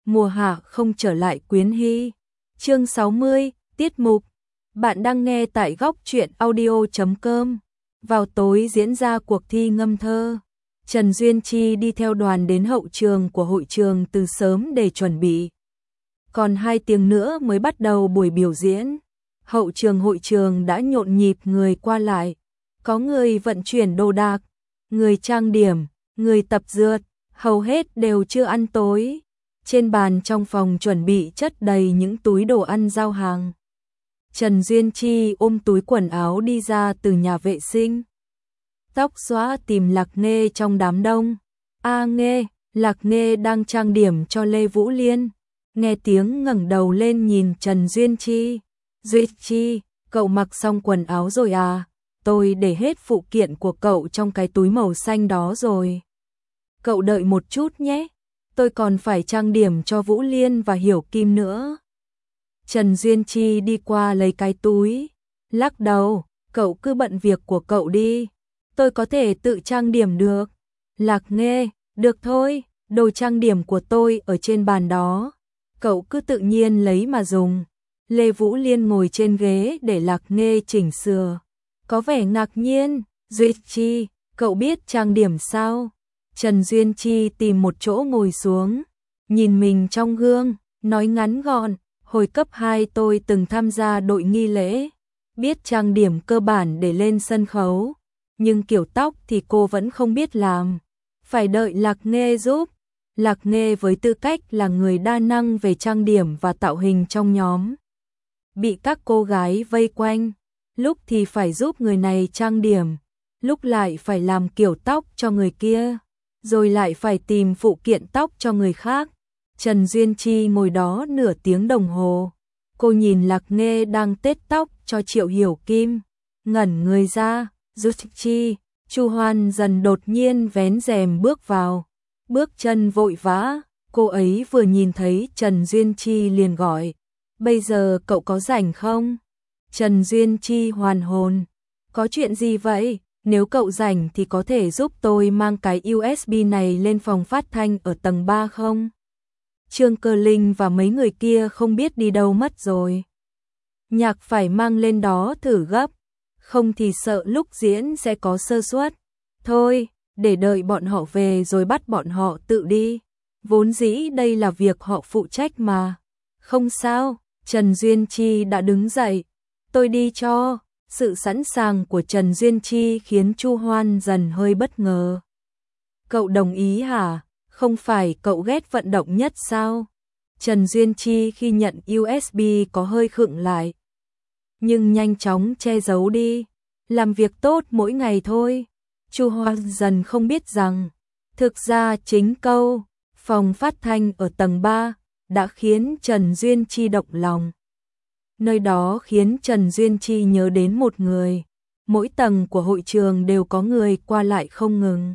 mùa hạ không trở lại Quyến Hy. Chương 60, tiết mục. Bạn đang nghe tại góc truyện audio.com. Vào tối diễn ra cuộc thi ngâm thơ. Trần Duyên Chi đi theo đoàn đến hậu trường của hội trường từ sớm để chuẩn bị. Còn 2 tiếng nữa mới bắt đầu buổi biểu diễn. Hội trường đã nhộn nhịp người qua lại. Có người vận chuyển đồ đạc, người trang điểm, người tập dượt, hầu hết đều chưa ăn tối. Trên bàn trong phòng chuẩn bị chất đầy những túi đồ ăn giao hàng. Trần Duyên Chi ôm túi quần áo đi ra từ nhà vệ sinh. Tóc xõa tìm Lạc Nghê trong đám đông. Nghê, Lạc Nghê đang trang điểm cho Lê Vũ Liên. Nghe tiếng ngẩng đầu lên nhìn Trần Duyên Chi. Duyên Chi, cậu mặc xong quần áo rồi à? Tôi để hết phụ kiện của cậu trong cái túi màu xanh đó rồi. Cậu đợi một chút nhé. Tôi còn phải trang điểm cho Vũ Liên và Hiểu Kim nữa. Trần Duyên Chi đi qua lấy cái túi. Lắc đầu, cậu cứ bận việc của cậu đi. Tôi có thể tự trang điểm được. Lạc Nghê, được thôi, đồ trang điểm của tôi ở trên bàn đó. Cậu cứ tự nhiên lấy mà dùng. Lê Vũ Liên ngồi trên ghế để Lạc Nghê chỉnh sửa. Có vẻ ngạc nhiên. Duyên Chi, cậu biết trang điểm sao? Trần Duyên Chi tìm một chỗ ngồi xuống, nhìn mình trong gương, nói ngắn gọn, hồi cấp 2 tôi từng tham gia đội nghi lễ, biết trang điểm cơ bản để lên sân khấu, nhưng kiểu tóc thì cô vẫn không biết làm, phải đợi Lạc Nghê giúp. Lạc Nghê với tư cách là người đa năng về trang điểm và tạo hình trong nhóm, bị các cô gái vây quanh, lúc thì phải giúp người này trang điểm, lúc lại phải làm kiểu tóc cho người kia, rồi lại phải tìm phụ kiện tóc cho người khác. Trần Duyên Chi ngồi đó nửa tiếng đồng hồ. Cô nhìn Lạc Nghê đang tết tóc cho Triệu Hiểu Kim, ngẩn người ra. Duyên Chi, Chu Hoan dần đột nhiên vén rèm bước vào, bước chân vội vã. Cô ấy vừa nhìn thấy Trần Duyên Chi liền gọi, bây giờ cậu có rảnh không? Trần Duyên Chi hoàn hồn, có chuyện gì vậy? Nếu cậu rảnh thì có thể giúp tôi mang cái USB này lên phòng phát thanh ở tầng 3 không? Trương Cơ Linh và mấy người kia không biết đi đâu mất rồi. Nhạc phải mang lên đó thử gấp, không thì sợ lúc diễn sẽ có sơ suất. Thôi, để đợi bọn họ về rồi bắt bọn họ tự đi. Vốn dĩ đây là việc họ phụ trách mà. Không sao, Trần Duyên Chi đã đứng dậy. Tôi đi cho. Sự sẵn sàng của Trần Duyên Chi khiến Chu Hoan dần hơi bất ngờ. Cậu đồng ý hả? Không phải cậu ghét vận động nhất sao? Trần Duyên Chi khi nhận USB có hơi khựng lại, nhưng nhanh chóng che giấu đi. Làm việc tốt mỗi ngày thôi. Chu Hoan dần không biết rằng, thực ra chính câu phòng phát thanh ở tầng 3 đã khiến Trần Duyên Chi động lòng. Nơi đó khiến Trần Duyên Chi nhớ đến một người. Mỗi tầng của hội trường đều có người qua lại không ngừng.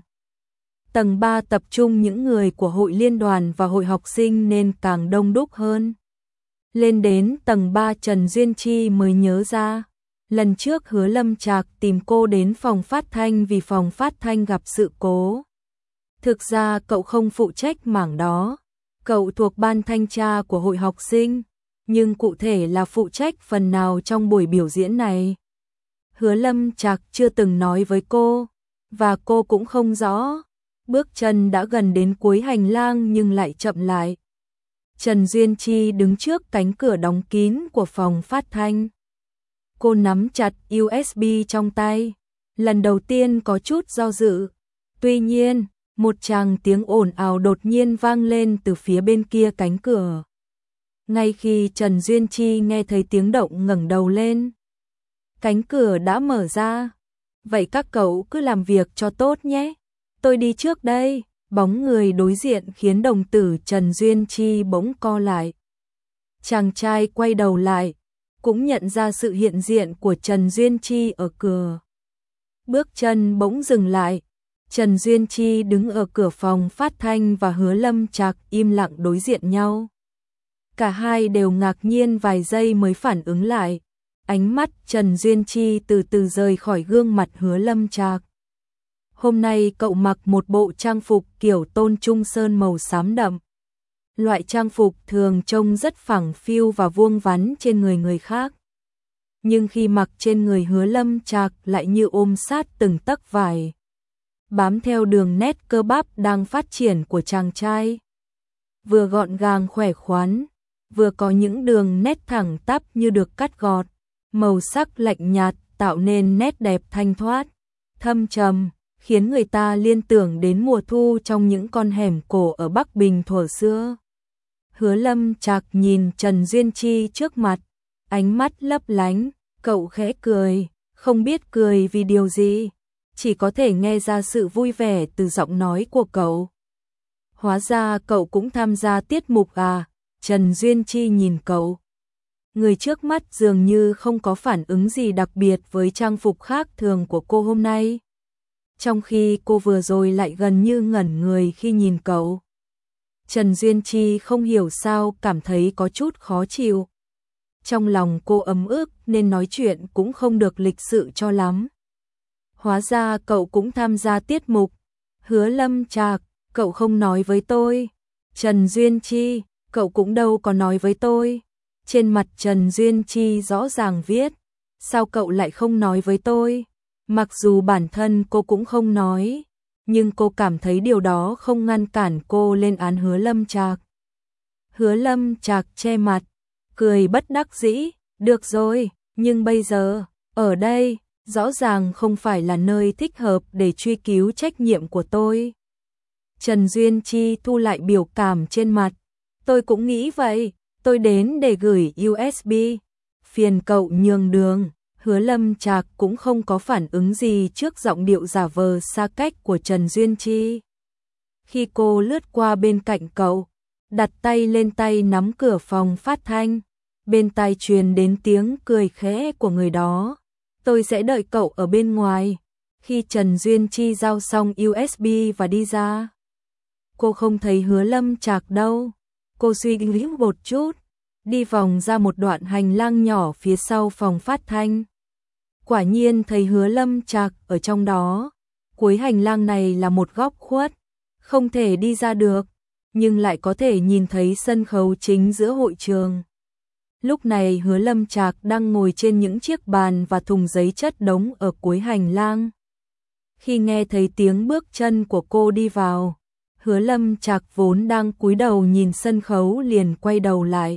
Tầng 3 tập trung những người của hội liên đoàn và hội học sinh nên càng đông đúc hơn. Lên đến tầng 3 Trần Duyên Chi mới nhớ ra. Lần trước Hứa Lâm Trạc tìm cô đến phòng phát thanh vì phòng phát thanh gặp sự cố. Thực ra cậu không phụ trách mảng đó. Cậu thuộc ban thanh tra của hội học sinh. Nhưng cụ thể là phụ trách phần nào trong buổi biểu diễn này, Hứa Lâm Trạc chưa từng nói với cô, và cô cũng không rõ. Bước chân đã gần đến cuối hành lang nhưng lại chậm lại. Trần Duyên Chi đứng trước cánh cửa đóng kín của phòng phát thanh. Cô nắm chặt USB trong tay, lần đầu tiên có chút do dự. Tuy nhiên, một tràng tiếng ồn ào đột nhiên vang lên từ phía bên kia cánh cửa. Ngay khi Trần Duyên Chi nghe thấy tiếng động ngẩng đầu lên, cánh cửa đã mở ra. Vậy các cậu cứ làm việc cho tốt nhé. Tôi đi trước đây. Bóng người đối diện khiến đồng tử Trần Duyên Chi bỗng co lại. Chàng trai quay đầu lại, cũng nhận ra sự hiện diện của Trần Duyên Chi ở cửa. Bước chân bỗng dừng lại. Trần Duyên Chi đứng ở cửa phòng phát thanh và Hứa Lâm Trạc im lặng đối diện nhau. Cả hai đều ngạc nhiên vài giây mới phản ứng lại. Ánh mắt Trần Duyên Chi từ từ rời khỏi gương mặt Hứa Lâm Trạc. Hôm nay cậu mặc một bộ trang phục kiểu Tôn Trung Sơn màu xám đậm. Loại trang phục thường trông rất phẳng phiu và vuông vắn trên người người khác. Nhưng khi mặc trên người Hứa Lâm Trạc lại như ôm sát từng tấc vải, bám theo đường nét cơ bắp đang phát triển của chàng trai. Vừa gọn gàng khỏe khoắn, vừa có những đường nét thẳng tắp như được cắt gọt, màu sắc lạnh nhạt tạo nên nét đẹp thanh thoát, thâm trầm, khiến người ta liên tưởng đến mùa thu trong những con hẻm cổ ở Bắc Bình thuở xưa. Hứa Lâm Trạc nhìn Trần Duyên Chi trước mặt, ánh mắt lấp lánh, cậu khẽ cười, không biết cười vì điều gì, chỉ có thể nghe ra sự vui vẻ từ giọng nói của cậu. Hóa ra cậu cũng tham gia tiết mục à? Trần Duyên Chi nhìn cậu. Người trước mắt dường như không có phản ứng gì đặc biệt với trang phục khác thường của cô hôm nay. Trong khi cô vừa rồi lại gần như ngẩn người khi nhìn cậu. Trần Duyên Chi không hiểu sao cảm thấy có chút khó chịu. Trong lòng cô ấm ức nên nói chuyện cũng không được lịch sự cho lắm. Hóa ra cậu cũng tham gia tiết mục. Hứa Lâm Trạc, cậu không nói với tôi. Trần Duyên Chi, cậu cũng đâu có nói với tôi. Trên mặt Trần Duyên Chi rõ ràng viết, sao cậu lại không nói với tôi? Mặc dù bản thân cô cũng không nói, nhưng cô cảm thấy điều đó không ngăn cản cô lên án Hứa Lâm Trạc. Hứa Lâm Trạc che mặt, cười bất đắc dĩ, được rồi, nhưng bây giờ, ở đây, rõ ràng không phải là nơi thích hợp để truy cứu trách nhiệm của tôi. Trần Duyên Chi thu lại biểu cảm trên mặt, tôi cũng nghĩ vậy, tôi đến để gửi USB, phiền cậu nhường đường. Hứa Lâm Trạc cũng không có phản ứng gì trước giọng điệu giả vờ xa cách của Trần Duyên Chi. Khi cô lướt qua bên cạnh cậu, đặt tay lên tay nắm cửa phòng phát thanh, bên tai truyền đến tiếng cười khẽ của người đó. Tôi sẽ đợi cậu ở bên ngoài. Khi Trần Duyên Chi giao xong USB và đi ra, cô không thấy Hứa Lâm Trạc đâu. Cô suy nghĩ một chút, đi vòng ra một đoạn hành lang nhỏ phía sau phòng phát thanh. Quả nhiên thấy Hứa Lâm Trạc ở trong đó. Cuối hành lang này là một góc khuất, không thể đi ra được, nhưng lại có thể nhìn thấy sân khấu chính giữa hội trường. Lúc này Hứa Lâm Trạc đang ngồi trên những chiếc bàn và thùng giấy chất đống ở cuối hành lang. Khi nghe thấy tiếng bước chân của cô đi vào, Hứa Lâm Trạc vốn đang cúi đầu nhìn sân khấu liền quay đầu lại.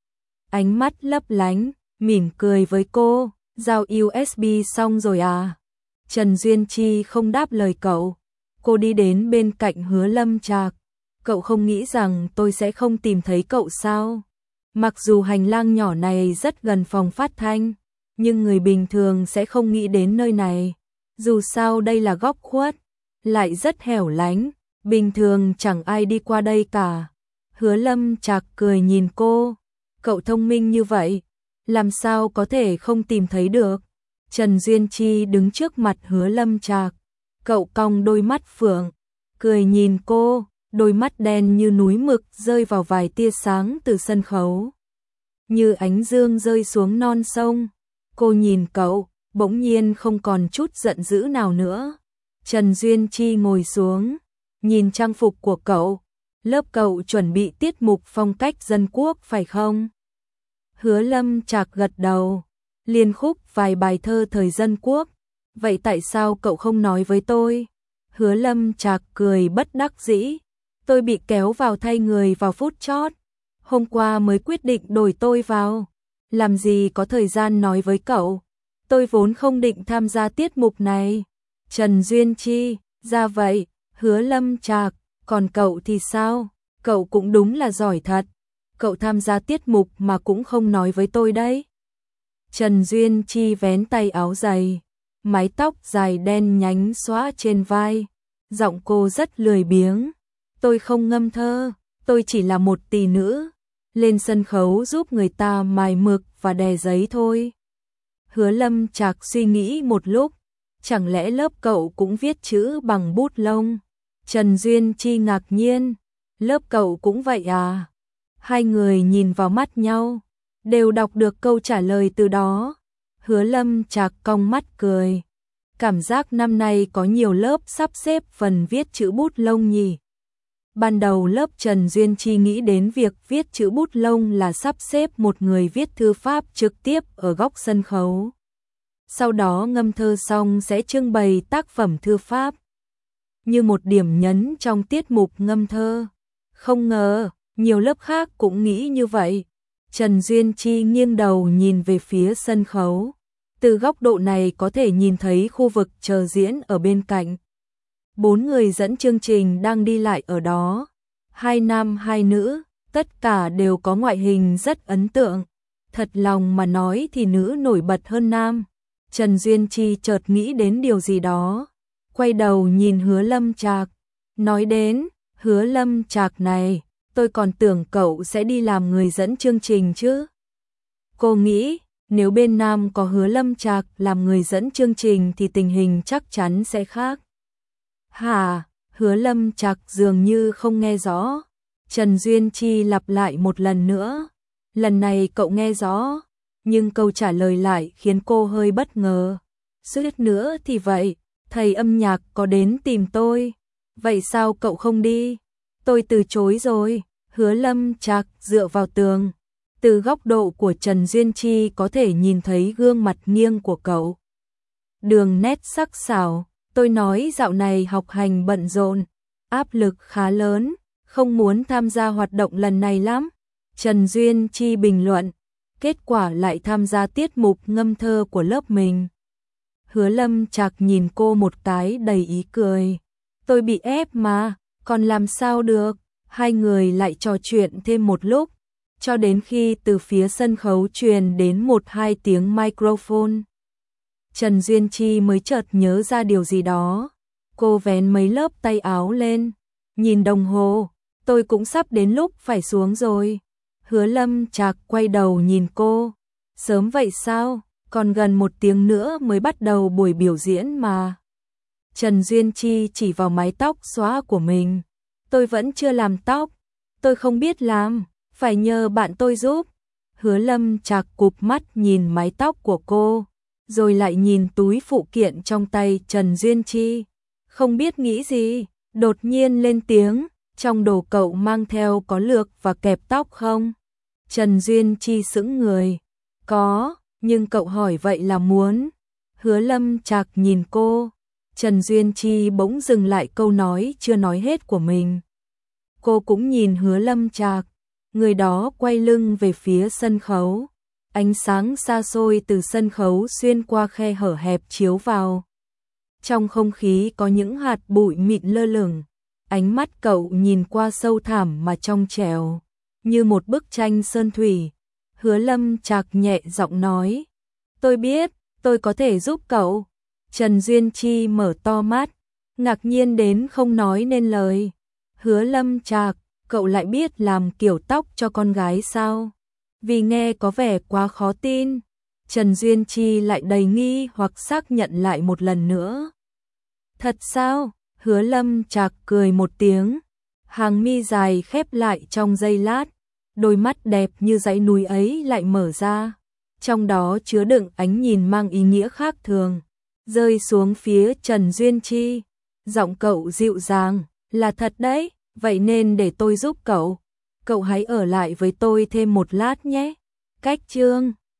Ánh mắt lấp lánh, mỉm cười với cô. Giao USB xong rồi à? Trần Duyên Chi không đáp lời cậu. Cô đi đến bên cạnh Hứa Lâm Trạc. Cậu không nghĩ rằng tôi sẽ không tìm thấy cậu sao? Mặc dù hành lang nhỏ này rất gần phòng phát thanh, nhưng người bình thường sẽ không nghĩ đến nơi này. Dù sao đây là góc khuất, lại rất hẻo lánh, bình thường chẳng ai đi qua đây cả. Hứa Lâm Trạc cười nhìn cô. Cậu thông minh như vậy, làm sao có thể không tìm thấy được? Trần Duyên Chi đứng trước mặt Hứa Lâm Trạc. Cậu cong đôi mắt phượng, cười nhìn cô, đôi mắt đen như núi mực rơi vào vài tia sáng từ sân khấu. Như ánh dương rơi xuống non sông. Cô nhìn cậu, bỗng nhiên không còn chút giận dữ nào nữa. Trần Duyên Chi ngồi xuống, nhìn trang phục của cậu. Lớp cậu chuẩn bị tiết mục phong cách dân quốc phải không? Hứa Lâm Trạc gật đầu, liên khúc vài bài thơ thời dân quốc. Vậy tại sao cậu không nói với tôi? Hứa Lâm Trạc cười bất đắc dĩ. Tôi bị kéo vào thay người vào phút chót. Hôm qua mới quyết định đổi tôi vào. Làm gì có thời gian nói với cậu. Tôi vốn không định tham gia tiết mục này. Trần Duyên Chi, ra vậy. Hứa Lâm Trạc, còn cậu thì sao? Cậu cũng đúng là giỏi thật. Cậu tham gia tiết mục mà cũng không nói với tôi đấy. Trần Duyên Chi vén tay áo dày, mái tóc dài đen nhánh xõa trên vai, giọng cô rất lười biếng. Tôi không ngâm thơ, tôi chỉ là một tỷ nữ, lên sân khấu giúp người ta mài mực và đè giấy thôi. Hứa Lâm Trạc suy nghĩ một lúc, chẳng lẽ lớp cậu cũng viết chữ bằng bút lông? Trần Duyên Chi ngạc nhiên, lớp cậu cũng vậy à? Hai người nhìn vào mắt nhau, đều đọc được câu trả lời từ đó. Hứa Lâm Trạc cong mắt cười. Cảm giác năm nay có nhiều lớp sắp xếp phần viết chữ bút lông nhỉ. Ban đầu lớp Trần Duyên Chi nghĩ đến việc viết chữ bút lông là sắp xếp một người viết thư pháp trực tiếp ở góc sân khấu. Sau đó ngâm thơ xong sẽ trưng bày tác phẩm thư pháp như một điểm nhấn trong tiết mục ngâm thơ. Không ngờ, nhiều lớp khác cũng nghĩ như vậy. Trần Duyên Chi nghiêng đầu nhìn về phía sân khấu. Từ góc độ này có thể nhìn thấy khu vực chờ diễn ở bên cạnh. 4 người dẫn chương trình đang đi lại ở đó. 2 nam 2 nữ, tất cả đều có ngoại hình rất ấn tượng. Thật lòng mà nói thì nữ nổi bật hơn nam. Trần Duyên Chi chợt nghĩ đến điều gì đó. Quay đầu nhìn Hứa Lâm Trạc. Nói đến, Hứa Lâm Trạc này, tôi còn tưởng cậu sẽ đi làm người dẫn chương trình chứ. Cô nghĩ, nếu bên nam có Hứa Lâm Trạc làm người dẫn chương trình thì tình hình chắc chắn sẽ khác. Hả? Hứa Lâm Trạc dường như không nghe rõ. Trần Duyên Chi lặp lại một lần nữa. Lần này cậu nghe rõ, nhưng câu trả lời lại khiến cô hơi bất ngờ. Suýt nữa thì vậy, thầy âm nhạc có đến tìm tôi. Vậy sao cậu không đi? Tôi từ chối rồi. Hứa Lâm Trạc dựa vào tường. Từ góc độ của Trần Duyên Chi có thể nhìn thấy gương mặt nghiêng của cậu. Đường nét sắc sảo. Tôi nói dạo này học hành bận rộn, áp lực khá lớn, không muốn tham gia hoạt động lần này lắm. Trần Duyên Chi bình luận, kết quả lại tham gia tiết mục ngâm thơ của lớp mình. Hứa Lâm Trạc nhìn cô một cái đầy ý cười. Tôi bị ép mà, còn làm sao được. Hai người lại trò chuyện thêm một lúc, cho đến khi từ phía sân khấu truyền đến 1-2 tiếng microphone. Trần Duyên Chi mới chợt nhớ ra điều gì đó. Cô vén mấy lớp tay áo lên, nhìn đồng hồ, tôi cũng sắp đến lúc phải xuống rồi. Hứa Lâm Trạc quay đầu nhìn cô. Sớm vậy sao? Còn gần 1 tiếng nữa mới bắt đầu buổi biểu diễn mà. Trần Duyên Chi chỉ vào mái tóc xóa của mình. Tôi vẫn chưa làm tóc. Tôi không biết làm, phải nhờ bạn tôi giúp. Hứa Lâm Trạc cụp mắt nhìn mái tóc của cô, rồi lại nhìn túi phụ kiện trong tay Trần Duyên Chi. Không biết nghĩ gì, đột nhiên lên tiếng, trong đồ cậu mang theo có lược và kẹp tóc không? Trần Duyên Chi sững người. Có, nhưng cậu hỏi vậy là muốn. Hứa Lâm Trạc nhìn cô. Trần Duyên Chi bỗng dừng lại câu nói chưa nói hết của mình. Cô cũng nhìn Hứa Lâm Trạc. Người đó quay lưng về phía sân khấu. Ánh sáng xa xôi từ sân khấu xuyên qua khe hở hẹp chiếu vào. Trong không khí có những hạt bụi mịn lơ lửng. Ánh mắt cậu nhìn qua sâu thẳm mà trong trẻo, như một bức tranh sơn thủy. Hứa Lâm Trạc nhẹ giọng nói. Tôi biết, tôi có thể giúp cậu. Trần Duyên Chi mở to mắt, ngạc nhiên đến không nói nên lời. Hứa Lâm Trạc, cậu lại biết làm kiểu tóc cho con gái sao? Vì nghe có vẻ quá khó tin. Trần Duyên Chi lại đầy nghi hoặc xác nhận lại một lần nữa. Thật sao? Hứa Lâm Trạc cười một tiếng. Hàng mi dài khép lại trong giây lát. Đôi mắt đẹp như dãy núi ấy lại mở ra. Trong đó chứa đựng ánh nhìn mang ý nghĩa khác thường. Rơi xuống phía Trần Duyên Chi. Giọng cậu dịu dàng. Là thật đấy, vậy nên để tôi giúp cậu. Cậu hãy ở lại với tôi thêm một lát nhé. Cách chương